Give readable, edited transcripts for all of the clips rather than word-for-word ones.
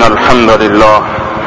الحمد لله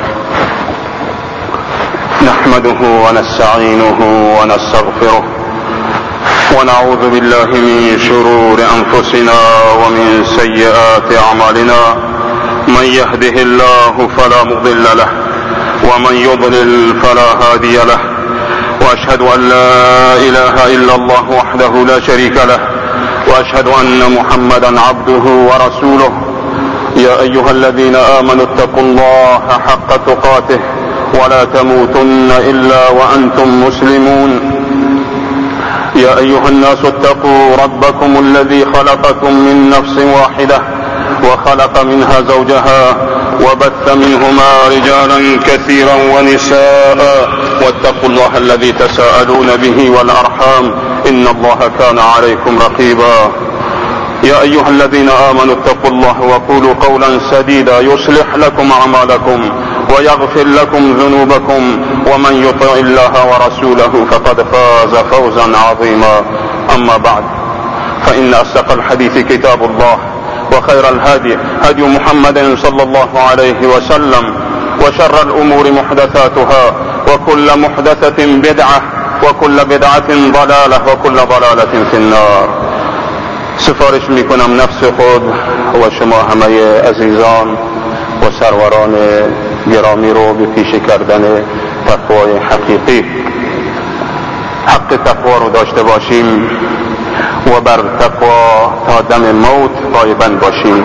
نحمده ونستعينه ونستغفره ونعوذ بالله من شرور أنفسنا ومن سيئات أعمالنا. من يهده الله فلا مضل له ومن يضلل فلا هادي له، وأشهد أن لا إله إلا الله وحده لا شريك له، وأشهد أن محمدا عبده ورسوله. يا أيها الذين آمنوا اتقوا الله حق تقاته ولا تموتن إلا وأنتم مسلمون. يا أيها الناس اتقوا ربكم الذي خلقكم من نفس واحدة وخلق منها زوجها وبث منهما رجالا كثيرا ونساء، واتقوا الله الذي تساءلون به والأرحام إن الله كان عليكم رقيبا. يا أيها الذين آمنوا اتقوا الله وقولوا قولا سديدا يصلح لكم أعمالكم ويغفر لكم ذنوبكم، ومن يطع الله ورسوله فقد فاز فوزا عظيما. أما بعد، فإن أصدق الحديث كتاب الله، وخير الهدي هدي محمد صلى الله عليه وسلم، وشر الأمور محدثاتها، وكل محدثة بدعة، وكل بدعة ضلالة، وكل ضلالة في النار. سفارش میکنم نفس خود و شما همه عزیزان و سروران گرامی رو به پیش کردن تقوای حقیقی. حق تقوا رو داشته باشیم و بر تقوا تا دم موت غالباً باشیم.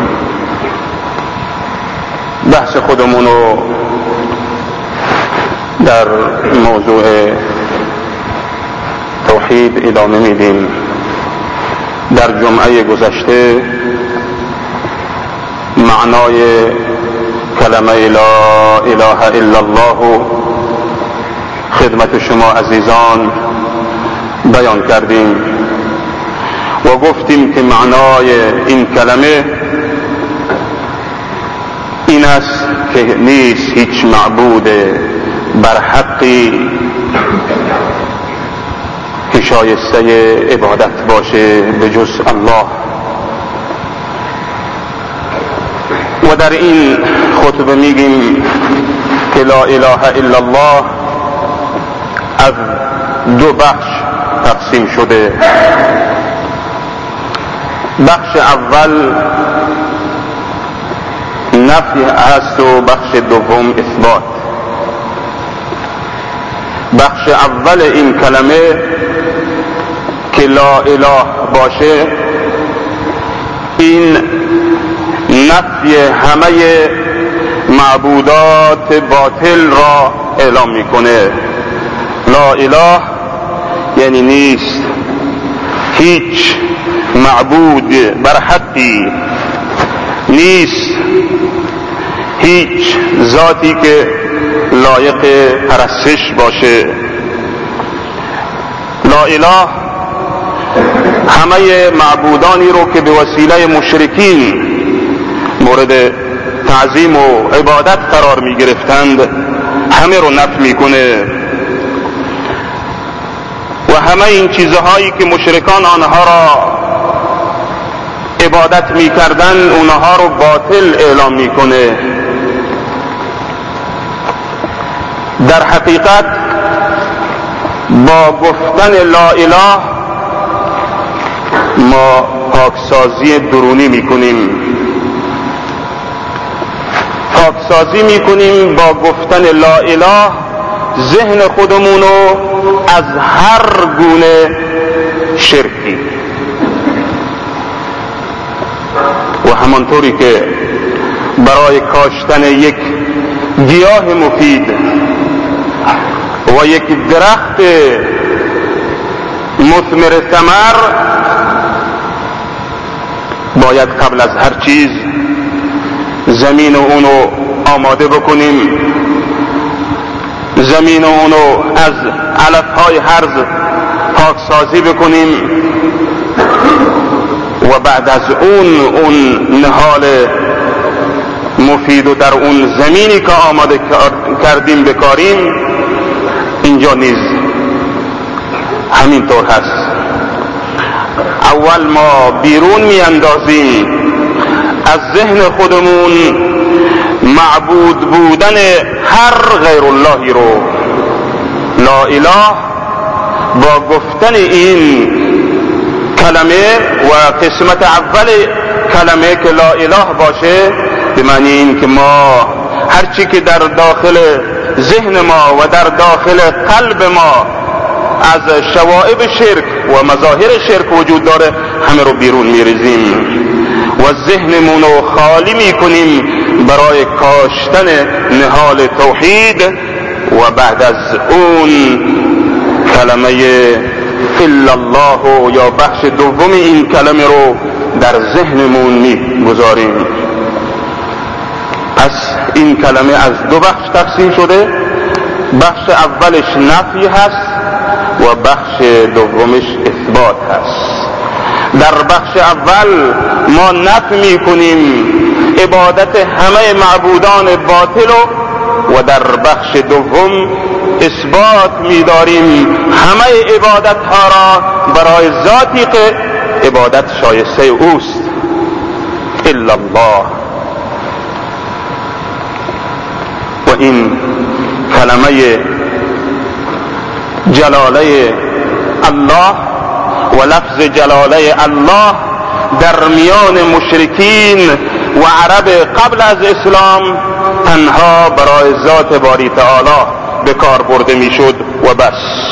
بحث خودمون رو در موضوع توحید ادامه میدیم. در جمعه گذشته معنای کلمه لا اله الا الله خدمت شما عزیزان بیان کردیم و گفتیم که معنای این کلمه این است که نیست هیچ معبود بر حقی که شایسته عبادت باشه به جز الله. و در این خطبه میگیم که لا اله الا الله از دو بخش تقسیم شده. بخش اول نفی است و بخش دوم اثبات. بخش اول این کلمه که لا اله باشه، این نفی همه معبودات باطل را اعلام میکنه. لا اله یعنی نیست هیچ معبود بر حقی، نیست هیچ ذاتی که لایق پرستش باشه. لا اله همه معبودانی رو که به وسیله مشرکین مورد تعظیم و عبادت قرار می گرفتند همه رو نفی میکنه و همه این چیزهایی که مشرکان آنها را عبادت می کردن اونها رو باطل اعلام میکنه. در حقیقت با گفتن لا اله ما پاکسازی درونی میکنیم. پاکسازی میکنیم با گفتن لا اله ذهن خودمونو از هر گونه شرکی. و همانطوری که برای کاشتن یک گیاه مفید و یک درخت مثمر ثمر باید قبل از هر چیز زمین اونو آماده بکنیم، زمین اونو از علفهای هرز پاکسازی بکنیم و بعد از اون نهال مفید و در اون زمینی که آماده کردیم بکاریم. اینجا نیز همین طور هست. اول ما بیرون می اندازیم از ذهن خودمون معبود بودن هر غیر اللهی رو. لا اله با گفتن این کلمه و قسمت اول کلمه که لا اله باشه، به معنی این که ما هرچی که در داخل ذهن ما و در داخل قلب ما از شوائب شرک و مظاهر شرک وجود داره همه رو بیرون میریزیم و ذهنمون رو خالی میکنیم برای کاشتن نهال توحید و بعد از اون کلمه الا الله یا بخش دوم این کلمه رو در ذهنمون میگذاریم. پس این کلمه از دو بخش تقسیم شده، بخش اولش نفی هست و بخش دومش اثبات هست. در بخش اول ما نفی میکنیم عبادت همه معبودان باطل و در بخش دوم اثبات می‌داریم همه عبادت ها را برای ذاتی که عبادت شایسته اوست، الا الله. و این کلمه جلاله الله و لفظ جلاله الله در میان مشرکین و عرب قبل از اسلام تنها برای ذات باری تعالی به کار برده میشد و بس.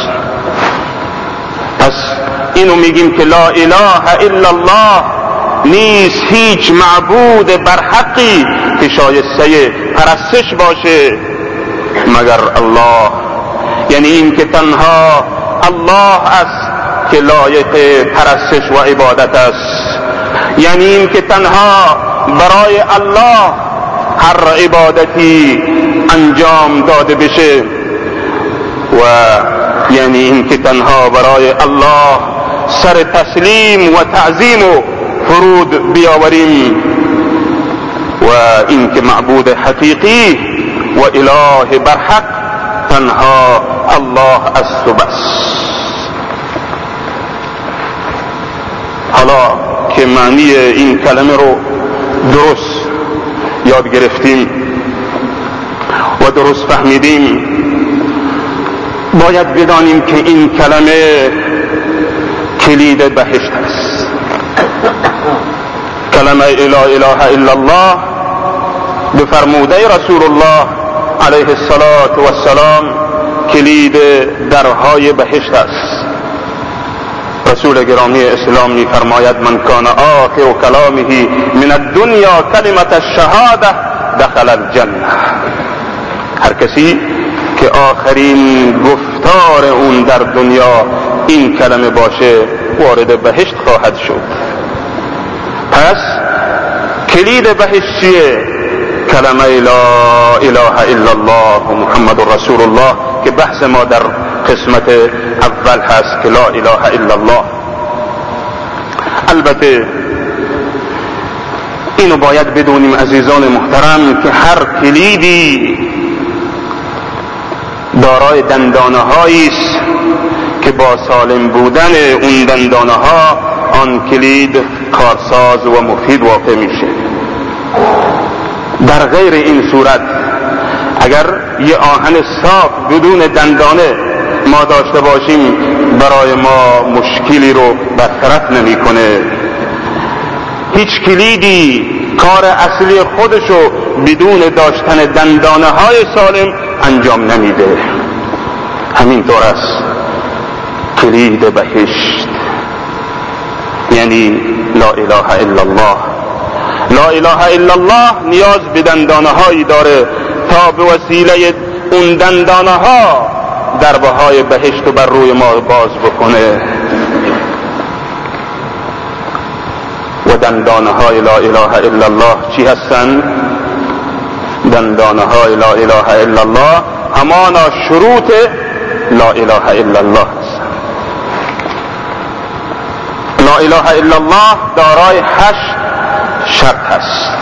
پس اینو میگیم که لا اله الا الله، نیست هیچ معبود برحقی که شایسته پرستش باشه مگر الله. یعنی این که تنها الله است که لایق پرستش و عبادت است. یعنی این که تنها برای الله هر عبادتی انجام داده بشه و یعنی این که تنها برای الله سر تسلیم و تعظیم و فرود بیاوریم و این که معبود حقیقی و اله برحق تنها الله است و بس. حالا که معنی این کلمه رو درست یاد گرفتیم و درست فهمیدیم، باید بدانیم که این کلمه کلید بهشت است. کلمه لا اله الا الله به فرموده رسول الله علیه السلام کلید درهای بهشت است. رسول گرامی اسلام می فرماید من کان آخر کلامه من الدنیا کلمت الشهاده دخل الجنه. هر کسی که آخرین گفتار اون در دنیا این کلمه باشه وارد بهشت خواهد شد. پس کلید بهشت چیه؟ کلمه لا اله الا الله و محمد رسول الله که بحث ما در قسمت اول هست که لا اله الا الله. البته اینو باید بدونیم عزیزان محترم که هر کلیدی دارای دندانه هایی است که با سالم بودن اون دندانه ها آن کلید کارساز و مفید واقع میشه. در غیر این صورت اگر یه آهن صاف بدون دندانه ما داشته باشیم برای ما مشکلی رو برطرف نمیکنه. هیچ کلیدی کار اصلی خودشو بدون داشتن دندانه های سالم انجام نمیده. همینطور است کلید بهشت، یعنی لا اله الا الله. لا اله الا الله نیاز به دندانه هایی داره تا به وسیله اون دندانه ها دربه های بهشت رو بر روی ما باز بکنه. و دندانه های لا اله الا الله چی هستن؟ دندانه های لا اله الا الله همانا شروط لا اله الا الله هستن. لا اله الا الله دارای 8 شرط هست.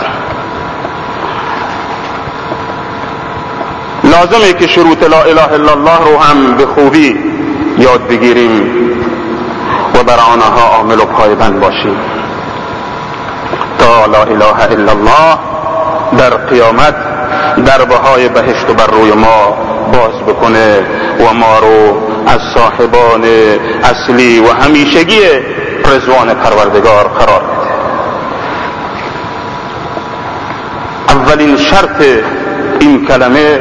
لازمه که شروط لا اله الا الله رو هم به خوبی یاد بگیریم و بر آنها عامل و پایبند باشیم تا لا اله الا الله در قیامت دربه های بهشت و بر روی ما باز بکنه و ما رو از صاحبان اصلی و همیشگی رضوان پروردگار قرار بده. اولین شرط این کلمه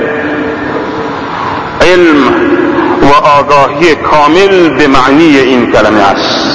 علم و آگاهی کامل به معنی این کلمه است.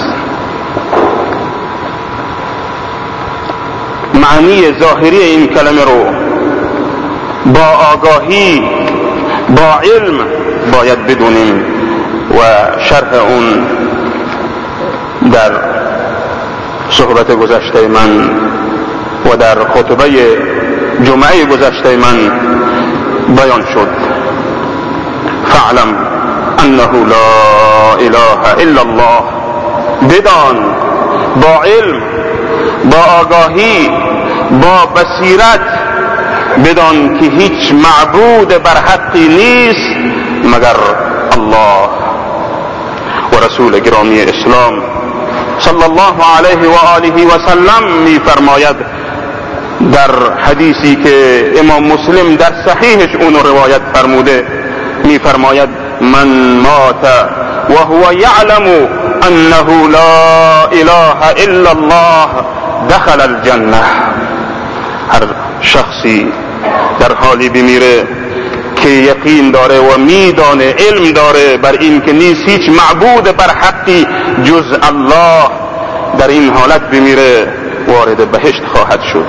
معنی ظاهری این کلمه رو با آگاهی، با علم باید بدونیم و شرح اون در صحبت گذشته من و در خطبه جمعه گذشته من بیان شد. فاعلم انه لا اله الا الله، بدان با علم، با آگاهی، با بصیرت، بدان که هیچ معبود بر حقی نیست مگر الله. و رسول گرامی اسلام صلی الله علیه و آله و سلم می فرماید در حدیثی که امام مسلم در صحیحش اون روایت فرموده، می فرماید من مات و هو یعلم انه لا اله الا الله دخل الجنه. هر شخصی در حالی بمیره که یقین داره و میدانه، علم داره بر این که نیست هیچ معبود بر حقی جز الله، در این حالت بمیره وارد بهشت خواهد شد.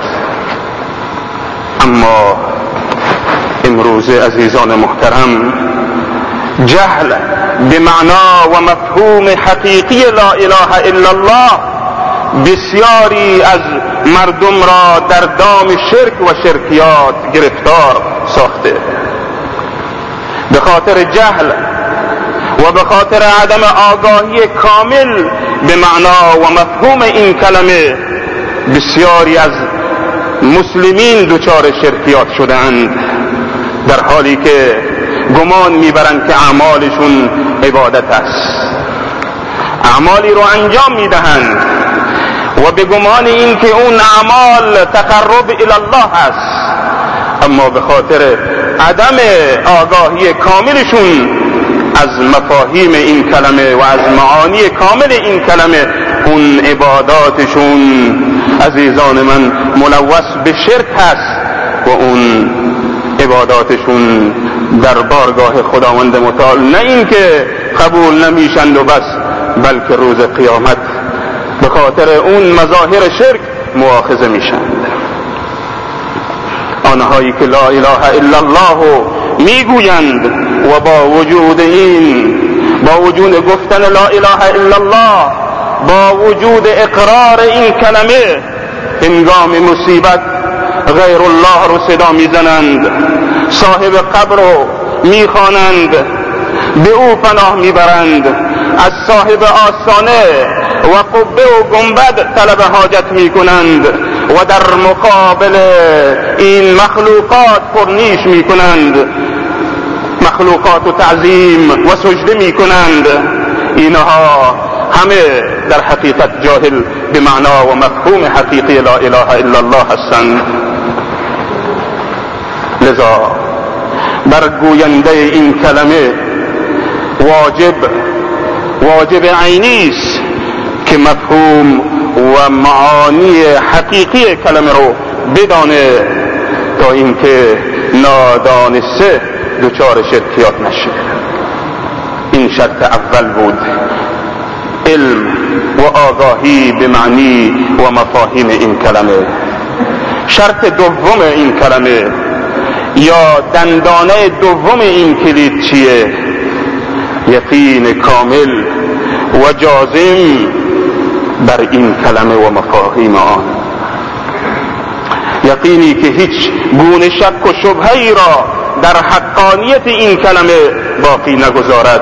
اما امروز عزیزان محترم، جهل به معنا و مفهوم حقیقی لا اله الا الله بسیاری از مردم را در دام شرک و شرکیات گرفتار ساخته. به خاطر جهل و به خاطر عدم آگاهی کامل به معنا و مفهوم این کلمه بسیاری از مسلمین دچار شرکیات شدند، در حالی که گمان میبرند که اعمالشون عبادت است. اعمالی رو انجام میدهند و به گمان این که اون اعمال تقرب الی الله است، اما به خاطر عدم آگاهی کاملشون از مفاهیم این کلمه و از معانی کامل این کلمه، اون عباداتشون عزیزان من ملوث به شرک هست و اون عباداتشون در بارگاه خداوند متعال نه این که قبول نمیشند و بس، بلکه روز قیامت به خاطر اون مظاهر شرک مؤاخذه میشند. آنهایی که لا اله الا الله میگویند و با وجود این، با وجود گفتن لا اله الا الله، با وجود اقرار این کلمه، هنگام مصیبت غیر الله رو صدا میزنند، صاحب قبر رو میخوانند، به او پناه میبرند، از صاحب آستانه و قبه و گنبد طلب حاجت میکنند و در مقابل این مخلوقات پرنیش میکنند، مخلوقات و تعظیم و سجده میکنند. اینها همه در حقیقت جاهل به معنا و مفهوم حقیقی لا اله الا الله هستند. لذا بر گوینده این کلمه واجب عینی است که مفهوم و معانی حقیقی کلمه رو بدانه تا اینکه نادانسته دچار شرکیات نشه. این شرط اول بود، علم و آگاهی به معنی و مفاهیم این کلمه. شرط دوم این کلمه یا دندانه دوم این کلید چیه؟ یقین کامل و جازم بر این کلمه و مفاهیم آن، یقینی که هیچ گونه شک و شبهه‌ای را در حقانیت این کلمه باقی نگذارد.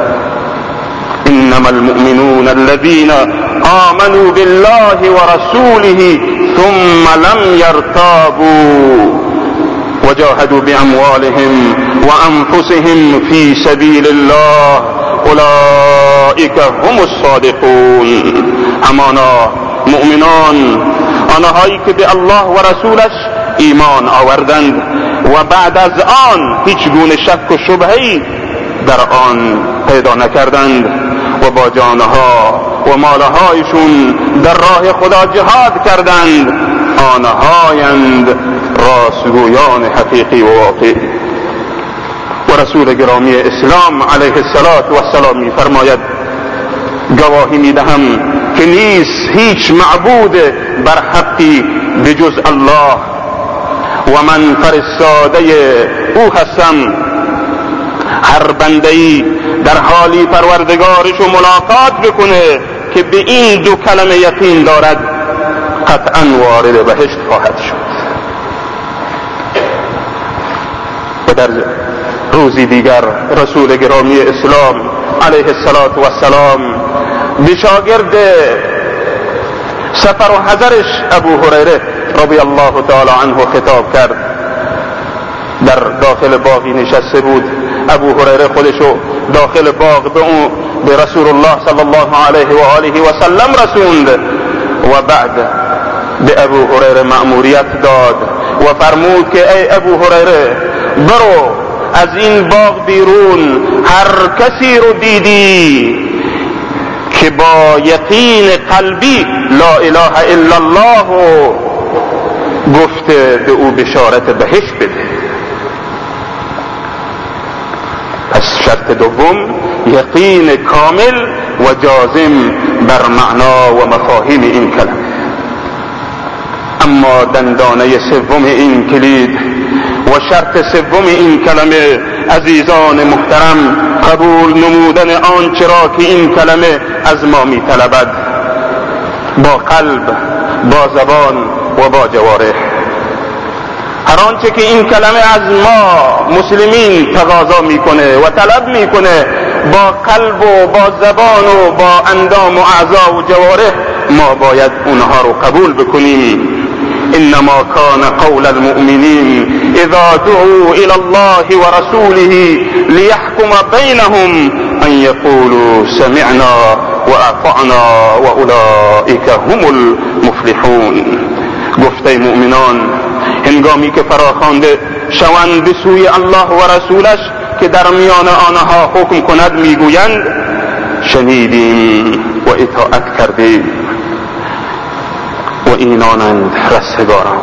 انما المؤمنون الذين آمنوا بالله ورسوله ثم لم يرتابوا وجاهدوا بأموالهم وأنفسهم في سبيل الله اولئك هم الصادقون. همانا مؤمنان، آنهایی که به الله و رسولش ایمان آوردند و بعد از آن هیچ گونه شک و شبهه‌ای در آن پیدا نکردند و با جانها و مالهایشون در راه خدا جهاد کردند، آنهایند راستگویان حقیقی و واقعی. و رسول گرامی اسلام علیه السلام می‌فرماید: گواهی می‌دهم که نیست هیچ معبود بر حقی بجز الله و من فرستاده او هستم. هر بنده‌ای در حالی پروردگارش ملاقات بکنه که به این دو کلمه یقین دارد، قطعاً وارد بهشت خواهد شد. و در روزی دیگر رسول گرامی اسلام علیه السلام به شاگرد سفر و حضرش ابو هریره رضی الله تعالی عنه خطاب کرد. در داخل باغی نشسته بود. ابو هریره خودشو داخل باغ به رسول الله صلی الله علیه و آله و سلم رسوند و بعد به ابو هریره مأموریت داد و فرمود که ای ابو هریره، برو از این باغ بیرون، هر کسی رو دیدی که با یقین قلبی لا اله الا الله گفته به او بشارت بهشت بده. پس شرط دوم یقین کامل و جازم بر معنا و مفاهیم این کلمه. اما دندانه سوم این کلید و شرط سوم این کلمه عزیزان محترم، قبول نمودن آنچه را که این کلمه از ما می طلبد با قلب، با زبان و با جوارح. هر آنچه که این کلمه از ما مسلمین تقاضا میکنه و طلب میکنه با قلب و با زبان و با اندام و اعضا و جوارح ما باید اونها رو قبول بکنیم. انما كان قول المؤمنين اذا دعوا الى الله ورسوله ليحكم بينهم ان يقولوا سمعنا واطعنا واولئك هم المفلحون. گفته مؤمنان هنگامی که فراخوانده شوند به سوی الله و رسولش که در میان آنها حکم کند میگویند شنیدیم و اطاعت کردیم و اینانند رستگاران.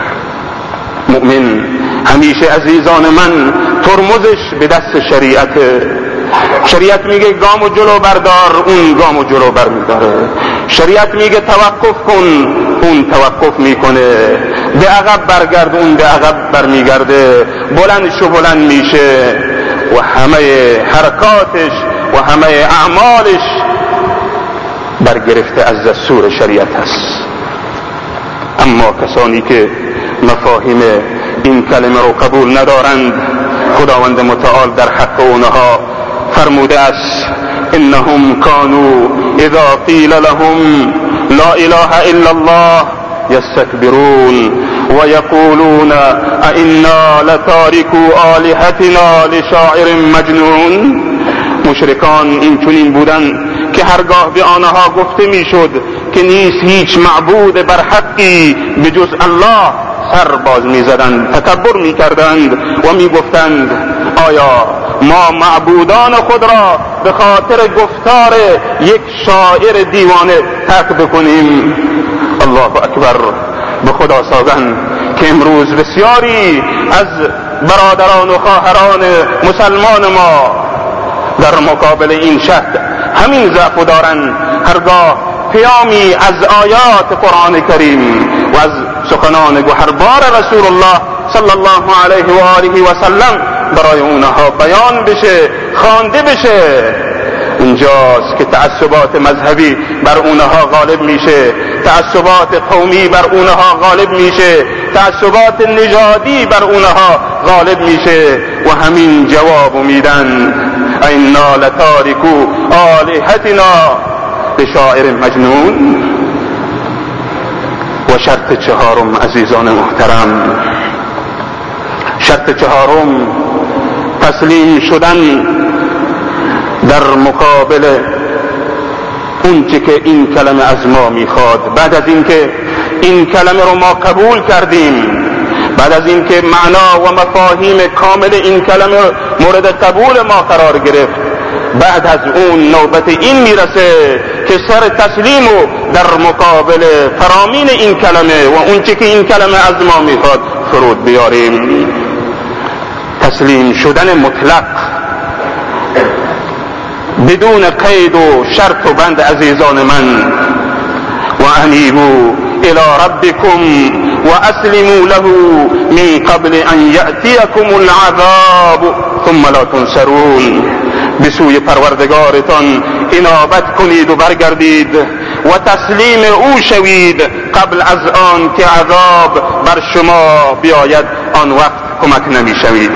مؤمن همیشه عزیزان من ترمزش به دست شریعت میگه گامو جلو بردار، اون گامو جلو برمیداره. شریعت میگه توقف کن، اون توقف میکنه. به عقب برگرد، اون به عقب برمیگرده. بلند شو، بلند میشه و همه حرکاتش و همه اعمالش برگرفته از دستور شریعت است. اما کسانی که مفاهیم این کلمه رو قبول ندارند، خداوند متعال در حق اونها فرموده است انهم كانوا اذا قیل لهم لا اله الا الله يستكبرون ويقولون ائنا لتاركوا آلهتنا لشاعر مجنون. مشرکان این چنین بودند که هرگاه به آنها گفته میشد که نیست هیچ معبود بر حقی بجز الله، سر باز میزدند، تکبر میکردند و میگفتند آیا ما معبودان خود را به خاطر گفتار یک شاعر دیوانه ترک بکنیم؟ الله اکبر. به خدا سازن که امروز بسیاری از برادران و خواهران مسلمان ما در مقابل این شک همین ضعف دارند. هرگاه پیامی از آیات قرآن کریم و از سخنان گوهربار رسول الله صلی الله علیه و آله و سلم برای اونها بیان بشه، خوانده بشه، اونجاست که تعصبات مذهبی بر اونها غالب میشه، تعصبات قومی بر اونها غالب میشه، تعصبات نژادی بر اونها غالب میشه و همین جواب میدن اینا لتارکو آلهتنا لشاعر مجنون. و شرط چهارم عزیزان محترم، شرط چهارم تسلیم شدن در مقابل اون چه که این کلمه از ما میخواد. بعد از اینکه این کلمه رو ما قبول کردیم، بعد از اینکه معنا و مفاهیم کامل این کلمه مورد قبول ما قرار گرفت، بعد از اون نوبت این میرسه که سر تسلیم و در مقابل فرامین این کلمه و اون چی که این کلمه از ما میخواد فرود بیاریم. تسلیم شدن مطلق بدون قید و شرط و بند. عزیزان من، و انیبوا الى ربکم و اسلموا له من قبل ان یأتیکم العذاب ثم لا تنصرون. به سوی پروردگارتان انابت کنید و برگردید و تسلیم او شوید قبل از آن که عذاب بر شما بیاید، آن وقت کمک نمی شوید.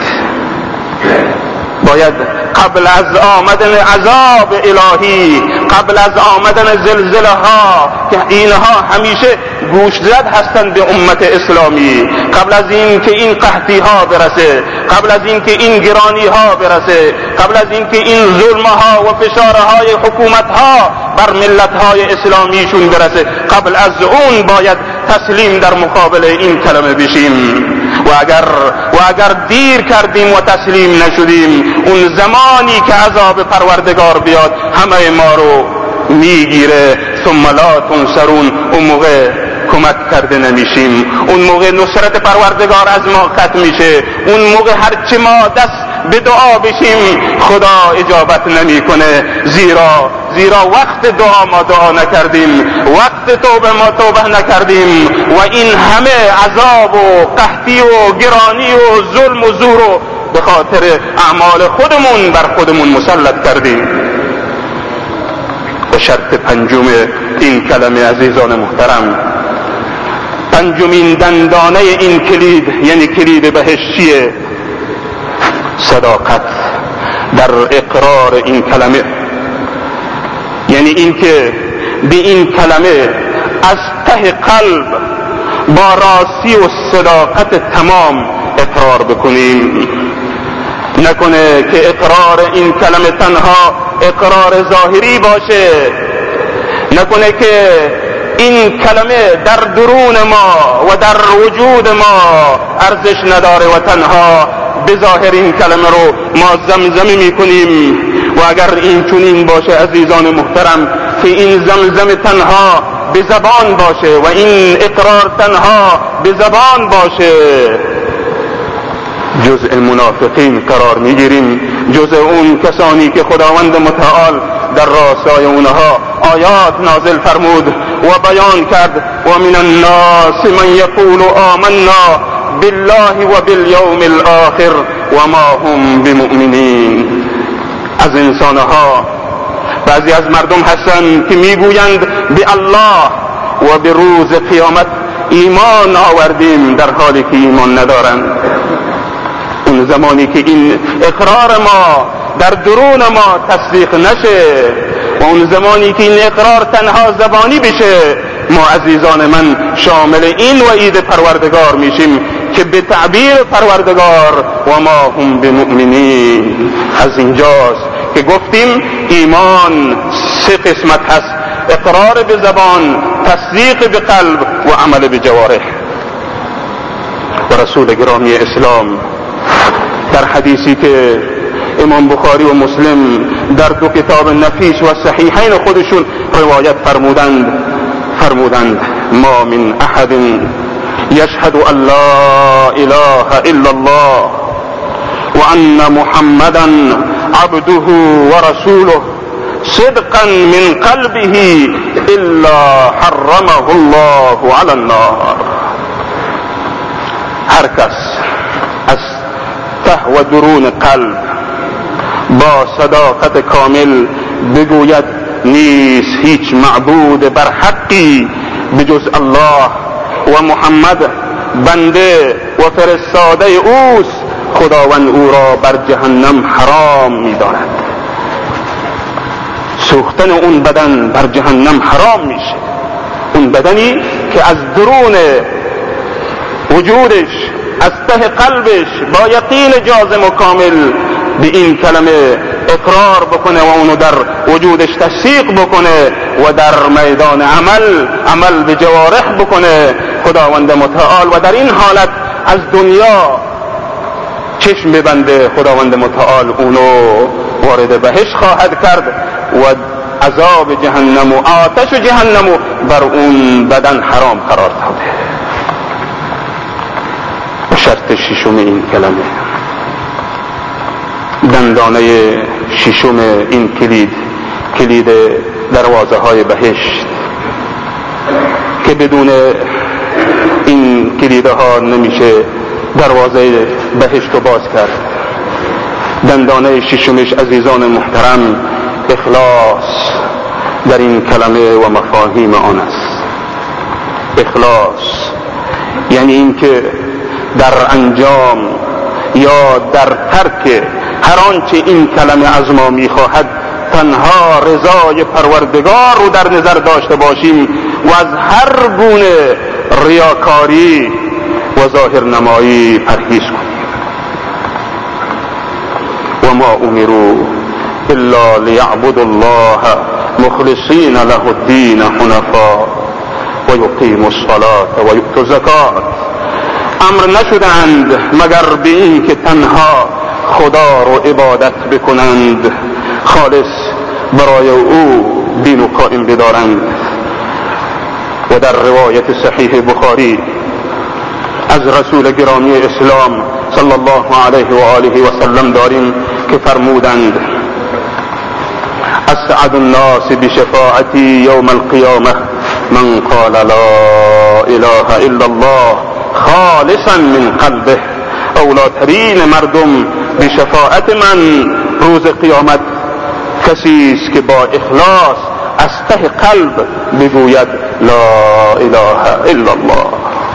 باید قبل از آمدن عذاب الهی، قبل از آمدن زلزله ها که اینها همیشه گوشزد هستند به امت اسلامی، قبل از این که این قحطی ها برسه، قبل از این که این گرانی ها برسه، قبل از این که این ظلم ها و فشارهای حکومت ها بر ملت های اسلامیشون برسه، قبل از اون باید تسلیم در مقابل این کلمه بشیم. و اگر دیر کردیم و تسلیم نشدیم، اون زمانی که عذاب پروردگار بیاد همه ما رو میگیره. ثم لا تنصرون. اون موقع کمک کرده نمیشیم، اون موقع نصرت پروردگار از ما قطع میشه، اون موقع هرچی ما دست به دعا بشیم خدا اجابت نمیکنه. زیرا وقت دعا ما دعا نکردیم، وقت توبه ما توبه نکردیم و این همه عذاب و قحطی و گرانی و ظلم و زور رو به خاطر اعمال خودمون بر خودمون مسلط کردیم. و شرط پنجم این کلمه عزیزان محترم، پنجمین دندانه این کلید، یعنی کلید بهشت چیه؟ صداقت در اقرار این کلمه. یعنی این که به این کلمه از ته قلب با راستی و صداقت تمام اقرار بکنیم. نکنه که اقرار این کلمه تنها اقرار ظاهری باشه، نکنه که این کلمه در درون ما و در وجود ما ارزش نداره و تنها به ظاهر این کلمه رو ما زمزمه میکنیم. و اگر این چنین باشه عزیزان محترم که این زمزمه تنها به زبان باشه و این اقرار تنها به زبان باشه، جزء منافقین قرار میگیریم، جزء اون کسانی که خداوند متعال در راستای اونها آیات نازل فرمود و بیان کرد. و من الناس من یقول آمنا بالله و بالیوم الاخر و ما هم بمؤمنین. از انسانها بعضی از مردم هستند که میگویند به الله و به روز قیامت ایمان آوردیم، در حالی که ایمان ندارند. اون زمانی که این اقرار ما در درون ما تصدیق نشه و اون زمانی که این اقرار تنها زبانی بشه، ما عزیزان من شامل این وعید پروردگار میشیم که به تعبیر پروردگار و ما هم بمؤمنین. از اینجاست که گفتیم ایمان سه قسمت هست: اقرار به زبان، تصدیق به قلب و عمل به جوارح. و رسول گرامی اسلام در حدیثی که امام بخاری و مسلم در دو کتاب نفیس و صحیحین خودشون روایت فرمودند ما من احد یشهد ان لا اله الا الله و ان محمدا عبده و رسوله صدقا من قلبه الا حرمه الله علی النار. هر کس از ته و درون قلب با صداقت کامل بگوید نیست هیچ معبود بر حقی بجز الله و محمد بنده و فرستاده اوست، خداوند او را بر جهنم حرام می‌داند. سوختن اون بدن بر جهنم حرام میشه. اون بدنی که از درون وجودش، از ته قلبش با یقین جازم و کامل به این کلمه اقرار بکنه و اونو در وجودش تصدیق بکنه و در میدان عمل به جوارح بکنه، خداوند متعال و در این حالت از دنیا چشم ببنده، خداوند متعال اونو وارد بهشت خواهد کرد و عذاب جهنم و آتش جهنم بر اون بدن حرام قرار داده. شرط ششم این کلمه، دندانه ششم این کلید دروازه های بهشت که بدون این کلیده ها نمیشه دروازه بهشت رو باز کرد. دندانه ششمش عزیزان محترم اخلاص در این کلمه و مفاهیم آن است. اخلاص یعنی این که در انجام یا در ترک هر آنچه این کلمه از ما میخواهد تنها رضای پروردگار رو در نظر داشته باشیم و از هر گونه ریاکاری و ظاهر نمایی پرهیز کنیم. و ما امروا الا لیعبدوا الله مخلصین له الدین حنفاء و یقیموا الصلاة و یؤتوا الزکاة. امر نشدند مگر به این که تنها خدا رو عبادت بکنند، خالص برای او دین و قائم بدارند. و در روایت صحیح بخاری از رسول گرامی اسلام صلی الله علیه و آله و سلم داریم که فرمودند اسعد الناس بشفاعتی یوم القیامه من قال لا اله الا الله خالصا من قلبه. اولاترین مردم به شفاعت من روز قیامت کسی است که با اخلاص از ته قلب بگوید لا اله الا الله.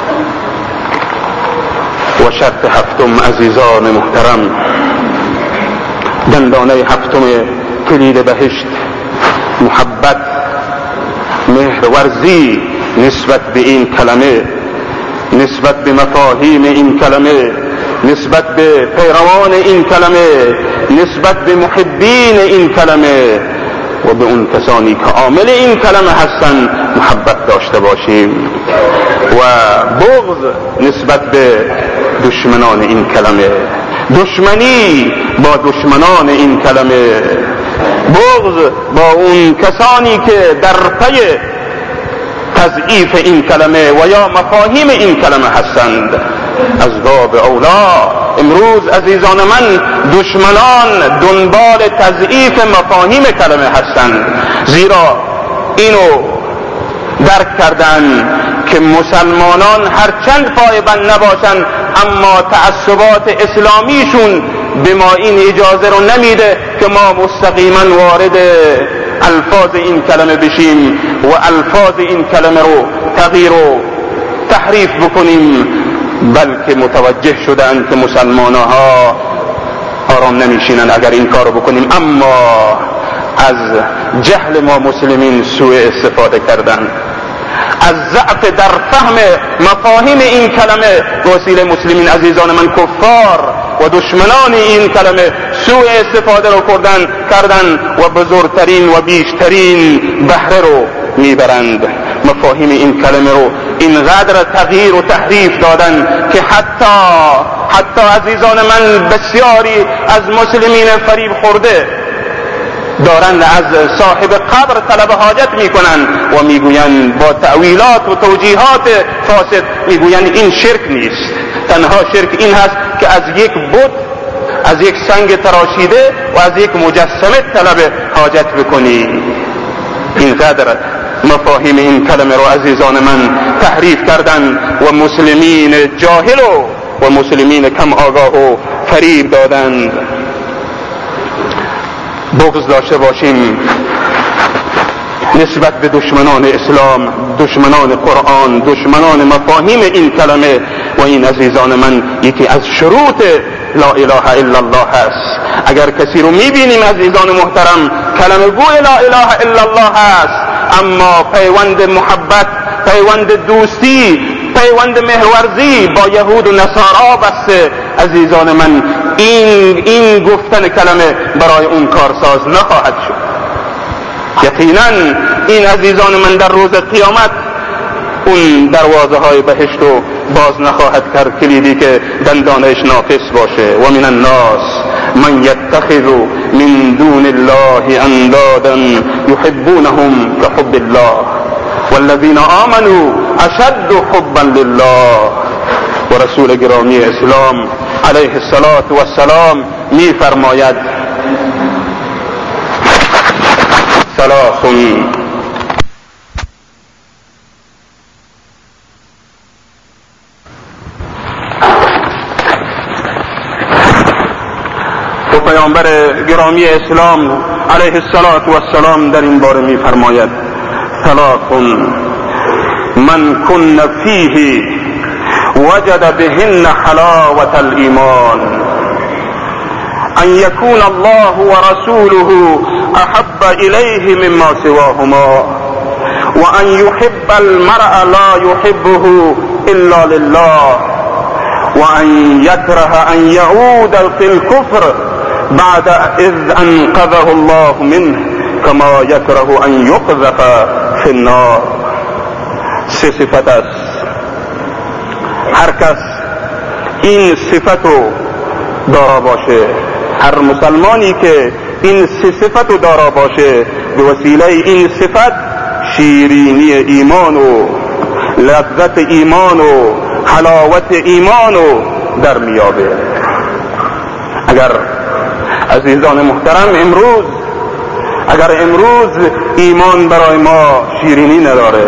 و شرط هفتم عزیزان محترم، دندانه هفتم کلید بهشت، محبت، مهرورزی نسبت به این کلمه، نسبت به مفاهیم این کلمه، نسبت به پیروان این کلمه، نسبت به محبین این کلمه و به اون کسانی که عامل این کلمه هستن محبت داشته باشیم. و بغض نسبت به دشمنان این کلمه، دشمنی با دشمنان این کلمه، بغض با اون کسانی که در پی تضعیف این کلمه و یا مفاهیم این کلمه هستند. از باب اولا امروز عزیزان من دشمنان دنبال تضعیف مفاهیم کلمه هستند، زیرا اینو درک کردن که مسلمانان هرچند پایبند نباشند اما تعصبات اسلامیشون به ما این اجازه رو نمیده که ما مستقیما وارد الفاظ این کلمه بشیم و الفاظ این کلمه رو تغییر و تحریف بکنیم، بلکه متوجه شدن که مسلمانها آرام نمیشینن اگر این کارو بکنیم. اما از جهل ما مسلمین سوء استفاده کردن، از ضعف در فهم مفاهیم این کلمه وسیله مسلمین عزیزان من کفار و دشمنان این کلمه سوء استفاده رو کردن و بزرگترین و بیشترین بهره رو میبرند. مفاهیم این کلمه رو اینقدر تغییر و تحریف دادن که حتی عزیزان من بسیاری از مسلمین فریب خورده دارند از صاحب قبر طلب حاجت میکنن و میگوین با تأویلات و توجیهات فاسد میگوین این شرک نیست، تنها شرک این هست که از یک بت، از یک سنگ تراشیده و از یک مجسمه طلب حاجت بکنی. اینقدر مفاهیم این کلمه رو عزیزان من تحریف کردن و مسلمین جاهل و مسلمین کم آگاه و فریب دادند. بغض داشته باشیم نسبت به دشمنان اسلام، دشمنان قرآن، دشمنان مفاهیم این کلمه. و این عزیزان من یکی از شروط لا اله الا الله هست. اگر کسی رو میبینیم عزیزان محترم کلمه گوی لا اله الا الله هست اما پیوند محبت، پیوند دوستی، پیوند مهرورزی با یهود و نصارا بسته، عزیزان من این گفتن کلمه برای اون کارساز نخواهد شد. یقینا این عزیزان من در روز قیامت اون دروازه های بهشت رو باز نخواهد کرد کلیدی که دندانش ناقص باشه. و من الناس من یتخذ من دون الله اندادا یحبونهم كحب الله والذین آمنوا اشد حبا لله. و رسول گرامی اسلام علیه السلام می فرماید ثلاث و پیامبر گرامی اسلام علیه السلام در این باره می فرماید ثلاث من کن فیه وجد بهن حلاوة الإيمان أن يكون الله ورسوله أحب إليه مما سواهما وأن يحب المرء لا يحبه إلا لله وأن يكره أن يعود في الكفر بعد إذ أنقذه الله منه كما يكره أن يقذف في النار. سه صفت است. هر کس این صفتو دارا باشه، هر مسلمانی که این سه صفتو دارا باشه، به وسیله این صفت شیرینی ایمان و لذت ایمان و حلاوت ایمان رو در میابه. اگر عزیزان محترم امروز ایمان برای ما شیرینی نداره،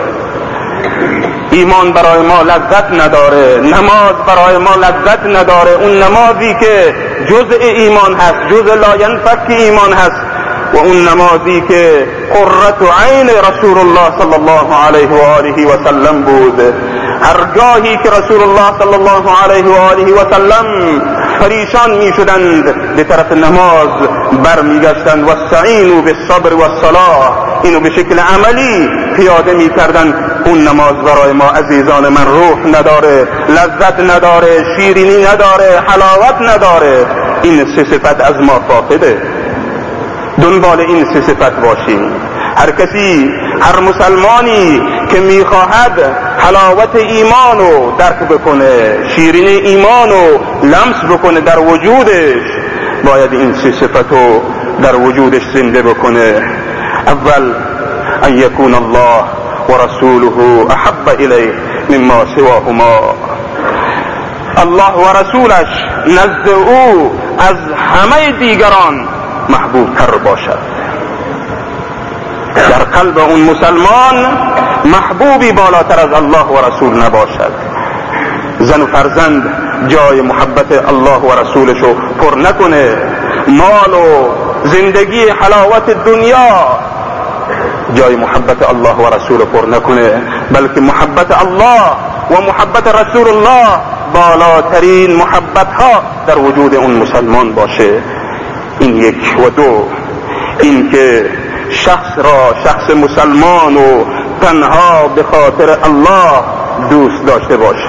ایمان برای ما لذت نداره، نماز برای ما لذت نداره، اون نمازی که جزء ایمان هست، جزء لا ینفک ایمان هست، و اون نمازی که قرة عین رسول الله صلی الله علیه و آله و سلم بود. هرگاهی که رسول الله صلی الله علیه و آله و سلم پریشان می شدند به طرف نماز برمیگشتند و استعینوا بالصبر والصلاة، اینو به شکل عملی پیاده می کردن. اون نماز برای ما عزیزان من روح نداره، لذت نداره، شیرینی نداره، حلاوت نداره. این سه صفت از ما فاقده. دنبال این سه صفت باشیم. هر کسی، هر مسلمانی که میخواهد حلاوت ایمانو درک بکنه، شیرین ایمانو لمس بکنه در وجودش، باید این سه صفتو در وجودش زنده بکنه. اول ان یکون الله و رسوله احب الیه مما سواهما. الله و رسولش نزد او از همه دیگران محبوب تر باشد. در قلب اون مسلمان محبوبی بالاتر از الله و رسول نباشد. زن و فرزند جای محبت الله و رسولشو پر نکنه، مال و زندگی حلاوت دنیا جای محبت الله و رسول پر نکنه، بلکه محبت الله و محبت رسول الله بالاترین محبت ها در وجود اون مسلمان باشه. این یک. و دو، این که شخص مسلمان و تنها به خاطر الله دوست داشته باشه،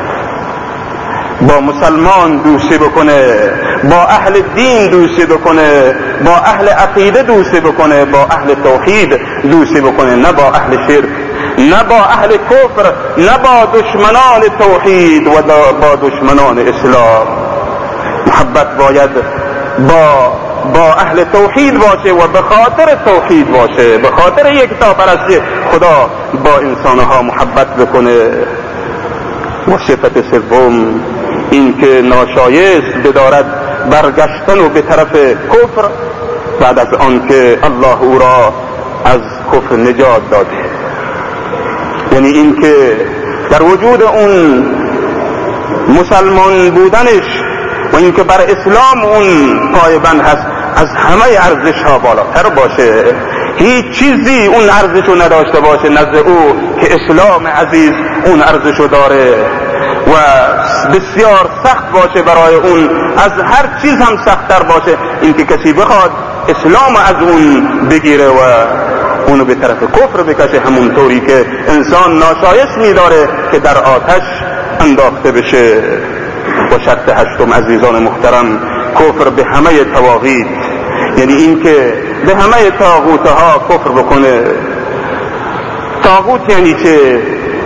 با مسلمان دوستی بکنه، با اهل دین دوستی بکنه، با اهل عقیده دوستی بکنه، با اهل توحید دوستی بکنه، نه با اهل شرک، نه با اهل کفر، نه با دشمنان توحید و با دشمنان اسلام. محبت باید با اهل توحید باشه و به خاطر توحید باشه، به خاطر یکتاپرستی خدا با انسانها محبت بکنه. و صفت سوم، این که ناشایست بدارد برگشتن و به طرف کفر بعد از آن که الله او را از کفر نجات داده. یعنی این که در وجود اون مسلمان بودنش و این که بر اسلام اون پایبند هست از همه ارزش ها بالاتر باشه، هیچ چیزی اون ارزشو نداشته باشه نزد او که اسلام عزیز اون ارزشو داره و بسیار سخت باشه برای اون، از هر چیز هم سخت‌تر باشه این که کسی بخواد اسلام از اون بگیره و اونو به طرف کفر بکشه، همونطوری که انسان ناشایست می‌داره که در آتش انداخته بشه. و شرط هشتم عزیزان محترم، کفر به همه طواغیت، یعنی این که به همه طاغوتها کفر بکنه. طاغوت یعنی چه؟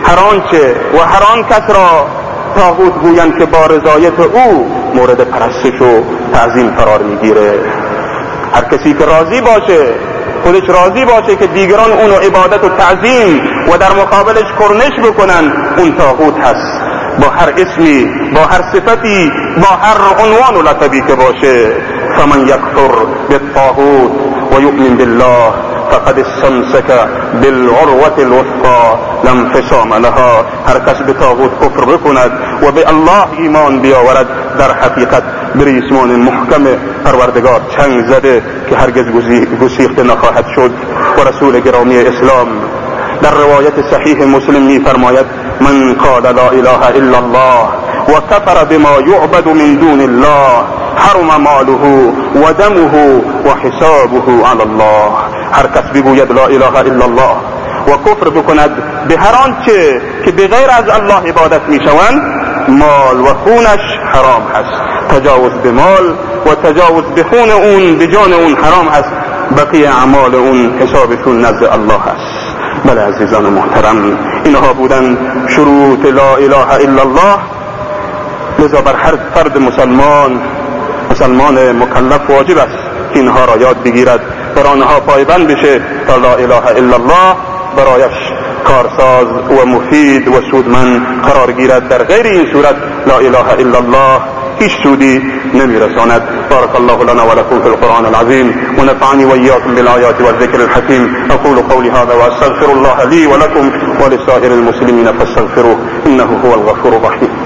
هر آنچه و هر آن کس را طاغوت گویند که با رضایت او مورد پرستش و تعظیم قرار میگیره. هر کسی که راضی باشه، خودش راضی باشه که دیگران اونو عبادت و تعظیم و در مقابلش کرنش بکنن، اون طاغوت هست، با هر اسمی، با هر صفتی، با هر عنوان و لقبی که باشه. فمن یکفر بالطاغوت و یؤمن بالله فقد استمسک بالعروة الوثقى لا انفصام لها. هر کس به طاغوت کفر بکند و به الله ایمان بیاورد، در حقیقت به ریسمان محکم پروردگار چنگ زده که هرگز گسیخته نخواهد شد. و رسول گرامی اسلام در روایت صحیح مسلم می فرماید: من قال لا اله الا الله و کفر بما یعبد من دون الله حرم ماله و دمه و حسابه علی الله. هر کس بگوید لا اله الا الله و کفر بکند به هر آنچه که بغیر از الله عبادت می شوند، مال و خونش حرام هست. تجاوز به مال و تجاوز به خون اون، به جان اون حرام هست. بقیه اعمال اون حسابشون نزد الله هست. بله عزیزان محترم، اینها بودن شروط لا اله الا الله. لذا بر هر فرد مسلمان مکلف واجب است که اینها را یاد بگیرد، بر آنها پایبند بشه تا لا اله الا الله برایش کارساز و مفید و سودمند قرار گیرد. در غیر این صورت لا اله الا الله هیچ سودی نمیرساند. بارك الله لنا ولكم في القرآن العظيم ونفعني وإياكم بالآيات والذكر الحكيم. أقول قولي هذا وأستغفر الله لي ولكم ولسائر المسلمين فاستغفروه إنه هو الغفور الرحيم.